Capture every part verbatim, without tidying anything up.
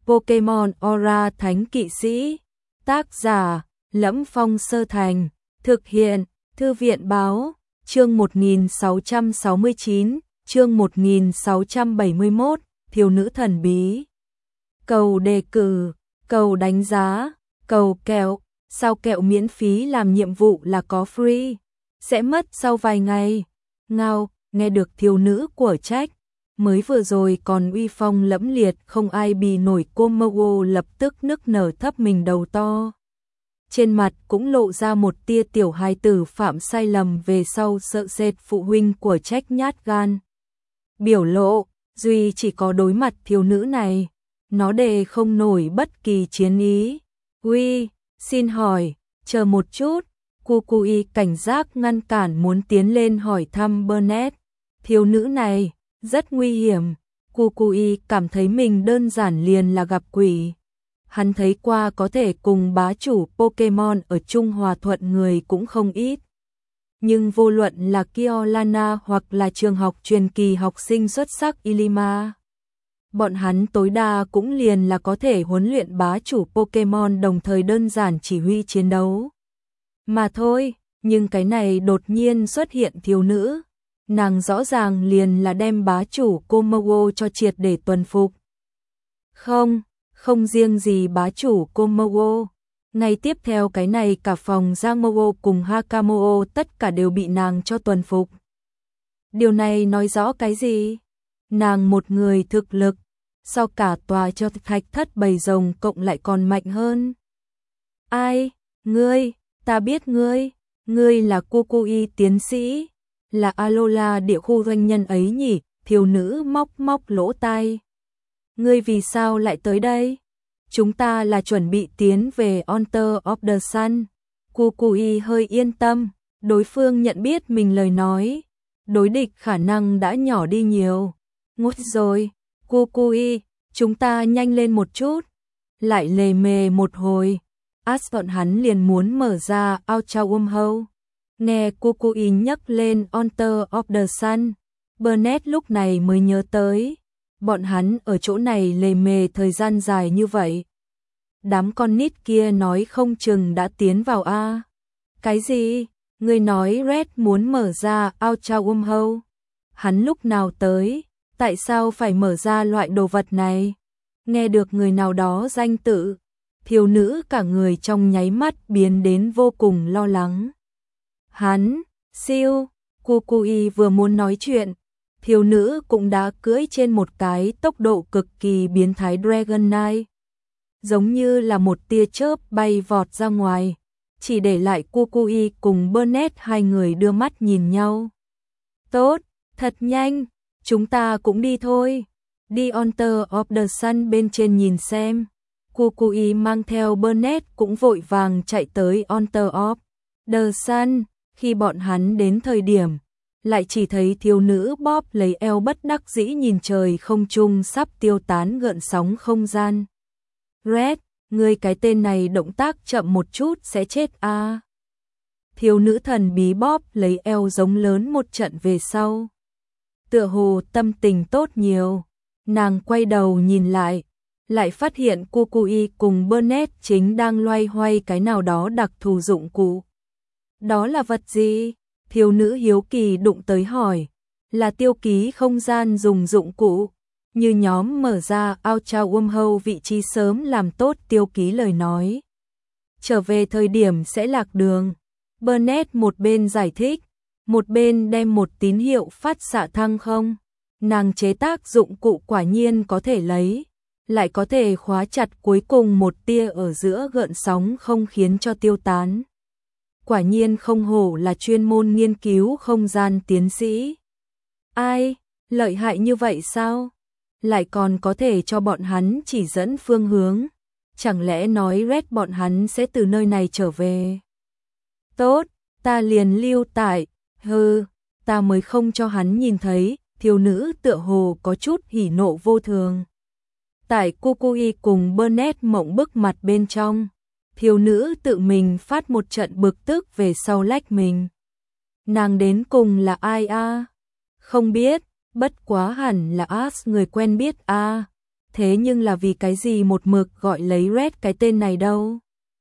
Pokemon Aura Thánh Kỵ Sĩ. Tác giả: Lẫm Phong Sơ Thành. Thực hiện: Thư viện báo. Chương một nghìn sáu trăm sáu mươi chín, chương một nghìn sáu trăm bảy mươi mốt, thiếu nữ thần bí. Cầu đề cử, cầu đánh giá, cầu kẹo, sao kẹo miễn phí làm nhiệm vụ là có free, sẽ mất sau vài ngày. Ngao, nghe được thiếu nữ của Trách, mới vừa rồi còn uy phong lẫm liệt không ai bì nổi Komodo lập tức nức nở thấp mình đầu to. Trên mặt cũng lộ ra một tia tiểu hài tử phạm sai lầm về sau sợ sệt phụ huynh của Trách nhát gan. Biểu lộ, duy chỉ có đối mặt thiếu nữ này, nó đề không nổi bất kỳ chiến ý. Uy, xin hỏi, chờ một chút, Kukui cảnh giác ngăn cản muốn tiến lên hỏi thăm Burnett. Thiếu nữ này, rất nguy hiểm, Kukui cảm thấy mình đơn giản liền là gặp quỷ. Hắn thấy qua có thể cùng bá chủ Pokemon ở chung hòa thuận người cũng không ít. Nhưng vô luận là Kiolana hoặc là trường học truyền kỳ học sinh xuất sắc Ilima, bọn hắn tối đa cũng liền là có thể huấn luyện bá chủ Pokemon đồng thời đơn giản chỉ huy chiến đấu mà thôi. Nhưng cái này đột nhiên xuất hiện thiếu nữ, nàng rõ ràng liền là đem bá chủ Komodo cho triệt để tuần phục. Không, không riêng gì bá chủ Komodo, ngay tiếp theo cái này cả phòng Giangmogo cùng Hakamoto tất cả đều bị nàng cho tuần phục. Điều này nói rõ cái gì? Nàng một người thực lực, so cả tòa cho thạch thất bầy rồng cộng lại còn mạnh hơn. Ai? Ngươi? Ta biết ngươi. Ngươi là Kukui tiến sĩ, là Alola địa khu doanh nhân ấy nhỉ? Thiếu nữ móc móc lỗ tai. Ngươi vì sao lại tới đây? Chúng ta là chuẩn bị tiến về Altar of the Sun. Kukui hơi yên tâm, đối phương nhận biết mình lời nói, đối địch khả năng đã nhỏ đi nhiều. Ngút rồi, Kukui, chúng ta nhanh lên một chút. Lại lề mề một hồi, Ash bọn hắn liền muốn mở ra Ultra Wormhole. Nghe Kukui nhắc lên Altar of the Sun, Burnett lúc này mới nhớ tới, bọn hắn ở chỗ này lề mề thời gian dài như vậy. Đám con nít kia nói không chừng đã tiến vào a. Cái gì? Ngươi nói Red muốn mở ra Ultra Wormhole? Hắn lúc nào tới? Tại sao phải mở ra loại đồ vật này? Nghe được người nào đó danh tự, thiếu nữ cả người trong nháy mắt biến đến vô cùng lo lắng. Hắn, siêu, Kukui vừa muốn nói chuyện, thiếu nữ cũng đã cưỡi trên một cái tốc độ cực kỳ biến thái Dragonite. Giống như là một tia chớp bay vọt ra ngoài, chỉ để lại Kukui cùng Burnett hai người đưa mắt nhìn nhau. Tốt, thật nhanh, chúng ta cũng đi thôi. Đi Altar of the Sun bên trên nhìn xem. Kukui mang theo Burnett cũng vội vàng chạy tới Altar of the Sun. Khi bọn hắn đến thời điểm, lại chỉ thấy thiếu nữ bóp lấy eo bất đắc dĩ nhìn trời không trung sắp tiêu tán gợn sóng không gian. Red, ngươi cái tên này động tác chậm một chút sẽ chết a. À. Thiếu nữ thần bí bóp lấy eo giống lớn một trận về sau. Tựa hồ tâm tình tốt nhiều, nàng quay đầu nhìn lại, lại phát hiện Kukui cùng Burnett chính đang loay hoay cái nào đó đặc thù dụng cụ. Đó là vật gì? Thiếu nữ hiếu kỳ đụng tới hỏi. Là tiêu ký không gian dùng dụng cụ. Như nhóm mở ra Ultra Wormhole vị trí sớm làm tốt tiêu ký lời nói. Trở về thời điểm sẽ lạc đường. Burnett một bên giải thích, một bên đem một tín hiệu phát xạ thăng không. Nàng chế tác dụng cụ quả nhiên có thể lấy, lại có thể khóa chặt cuối cùng một tia ở giữa gợn sóng không khiến cho tiêu tán. Quả nhiên không hổ là chuyên môn nghiên cứu không gian tiến sĩ. Ai, lợi hại như vậy sao? Lại còn có thể cho bọn hắn chỉ dẫn phương hướng. Chẳng lẽ nói Red bọn hắn sẽ từ nơi này trở về? Tốt, ta liền lưu tại. Hừ, ta mới không cho hắn nhìn thấy. Thiếu nữ tựa hồ có chút hỉ nộ vô thường. Tại Kukui cùng Burnett mộng bức mặt bên trong, thiếu nữ tự mình phát một trận bực tức về sau lách mình. Nàng đến cùng là ai a? À? Không biết, bất quá hẳn là Ash người quen biết a. À? thế nhưng là vì cái gì một mực gọi lấy Red cái tên này đâu?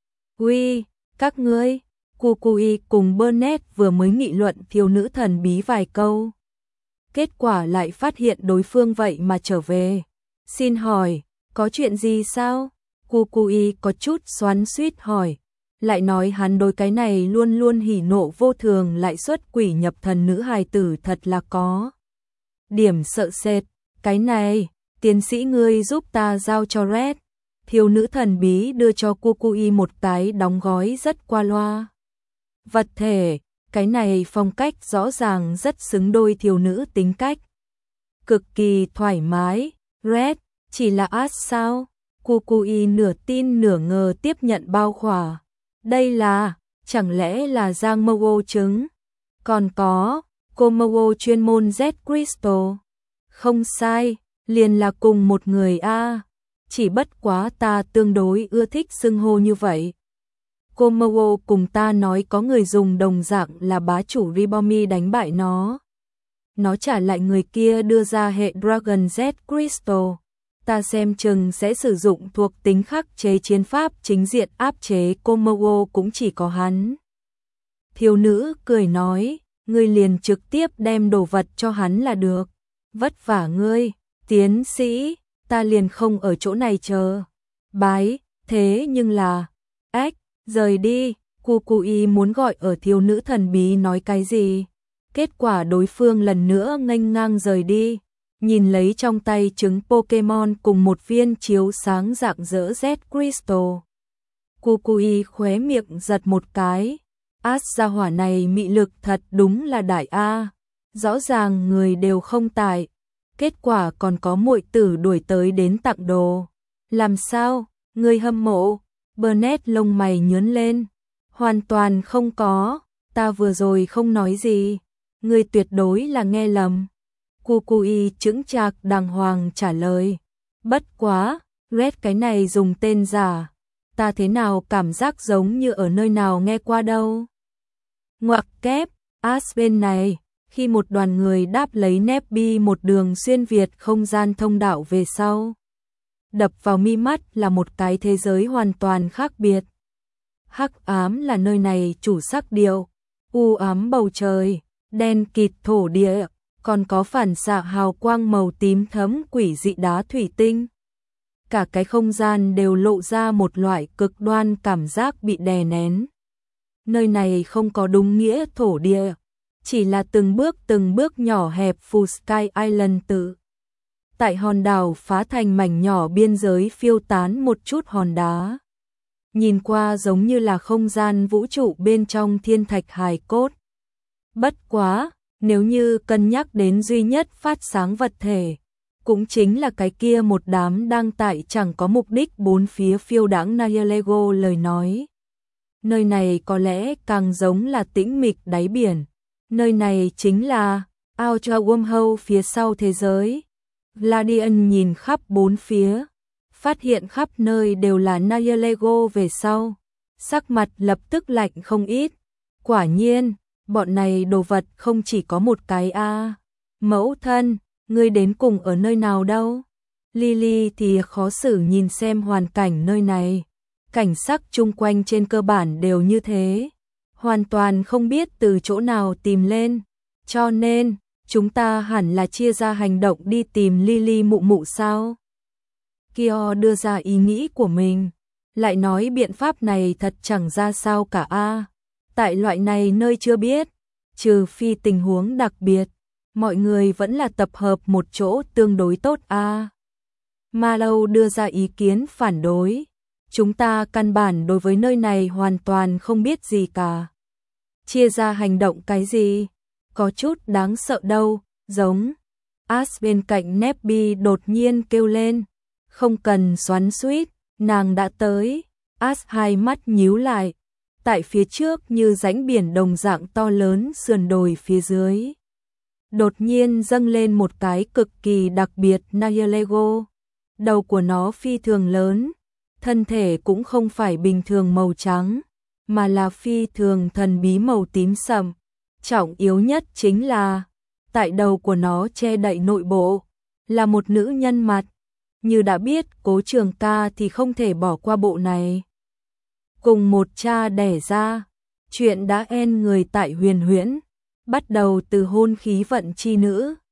Uy, các ngươi, Kukui cùng Burnett vừa mới nghị luận thiếu nữ thần bí vài câu. Kết quả lại phát hiện đối phương vậy mà trở về. Xin hỏi, có chuyện gì sao? Kukui có chút xoắn xuýt hỏi. Lại nói hắn đối cái này luôn luôn hỉ nộ vô thường lại xuất quỷ nhập thần nữ hài tử thật là có điểm sợ sệt. Cái này, tiến sĩ ngươi giúp ta giao cho Red. Thiếu nữ thần bí đưa cho Kukui một cái đóng gói rất qua loa vật thể, cái này phong cách rõ ràng rất xứng đôi thiếu nữ tính cách. Cực kỳ thoải mái. Red, chỉ là Ash sao? Kukui nửa tin nửa ngờ tiếp nhận bao khỏa. Đây là, chẳng lẽ là Giang Mowo trứng? Còn có, cô Mowo chuyên môn Z Crystal. Không sai, liền là cùng một người a. Chỉ bất quá ta tương đối ưa thích xưng hô như vậy. Cô Mowo cùng ta nói có người dùng đồng dạng là bá chủ Ribomi đánh bại nó. Nó trả lại người kia đưa ra hệ Dragon Z Crystal. Ta xem chừng sẽ sử dụng thuộc tính khắc chế chiến pháp chính diện áp chế cô Mowo cũng chỉ có hắn. Thiếu nữ cười nói, ngươi liền trực tiếp đem đồ vật cho hắn là được. Vất vả ngươi, tiến sĩ, ta liền không ở chỗ này chờ. Bái, thế nhưng là, ếch, rời đi, Kukui muốn gọi ở thiếu nữ thần bí nói cái gì. Kết quả đối phương lần nữa nghênh ngang rời đi, nhìn lấy trong tay trứng Pokemon cùng một viên chiếu sáng rạng rỡ Z Crystal. Kukui khóe miệng giật một cái, Ash gia hỏa này mị lực thật đúng là đại A, rõ ràng người đều không tại, kết quả còn có muội tử đuổi tới đến tặng đồ. Làm sao, người hâm mộ? Burnett lông mày nhướng lên, hoàn toàn không có, ta vừa rồi không nói gì. Ngươi tuyệt đối là nghe lầm. Kukui chững chạc đàng hoàng trả lời. Bất quá, Red cái này dùng tên giả. Ta thế nào cảm giác giống như ở nơi nào nghe qua đâu. Ngoặc kép, Ash bên này, khi một đoàn người đáp lấy Nebby một đường xuyên Việt không gian thông đạo về sau. Đập vào mi mắt là một cái thế giới hoàn toàn khác biệt. Hắc ám là nơi này chủ sắc điệu, u ám bầu trời. Đen kịt thổ địa, còn có phản xạ hào quang màu tím thấm quỷ dị đá thủy tinh. Cả cái không gian đều lộ ra một loại cực đoan cảm giác bị đè nén. Nơi này không có đúng nghĩa thổ địa, chỉ là từng bước từng bước nhỏ hẹp Full Sky Island tự. Tại hòn đảo phá thành mảnh nhỏ biên giới phiêu tán một chút hòn đá. Nhìn qua giống như là không gian vũ trụ bên trong thiên thạch hài cốt. Bất quá, nếu như cân nhắc đến duy nhất phát sáng vật thể, cũng chính là cái kia một đám đang tại chẳng có mục đích bốn phía phiêu đãng Nihilego lời nói. Nơi này có lẽ càng giống là tĩnh mịch đáy biển. Nơi này chính là Outer Wormhole phía sau thế giới. Gladian nhìn khắp bốn phía, phát hiện khắp nơi đều là Nihilego về sau. Sắc mặt lập tức lạnh không ít. Quả nhiên, bọn này đồ vật không chỉ có một cái a. À. Mẫu thân, ngươi đến cùng ở nơi nào đâu? Lily thì khó xử nhìn xem hoàn cảnh nơi này. Cảnh sắc chung quanh trên cơ bản đều như thế. Hoàn toàn không biết từ chỗ nào tìm lên. Cho nên, chúng ta hẳn là chia ra hành động đi tìm Lily mụ mụ sao? Kyo đưa ra ý nghĩ của mình. Lại nói biện pháp này thật chẳng ra sao cả a. À. Tại loại này nơi chưa biết, trừ phi tình huống đặc biệt, mọi người vẫn là tập hợp một chỗ tương đối tốt a. À. Marlow đưa ra ý kiến phản đối. Chúng ta căn bản đối với nơi này hoàn toàn không biết gì cả. Chia ra hành động cái gì? Có chút đáng sợ đâu, giống. Ash bên cạnh Nebby đột nhiên kêu lên. Không cần xoắn xuýt, nàng đã tới. Ash hai mắt nhíu lại. Tại phía trước như rãnh biển đồng dạng to lớn sườn đồi phía dưới. Đột nhiên dâng lên một cái cực kỳ đặc biệt Nihilego. Đầu của nó phi thường lớn, thân thể cũng không phải bình thường màu trắng, mà là phi thường thần bí màu tím sậm. Trọng yếu nhất chính là, tại đầu của nó che đậy nội bộ, là một nữ nhân mặt. như đã biết Cố Trường Ca thì không thể bỏ qua bộ này. Cùng một cha đẻ ra, chuyện đã en người tại Huyền Huyễn, bắt đầu từ hôn khí vận chi nữ,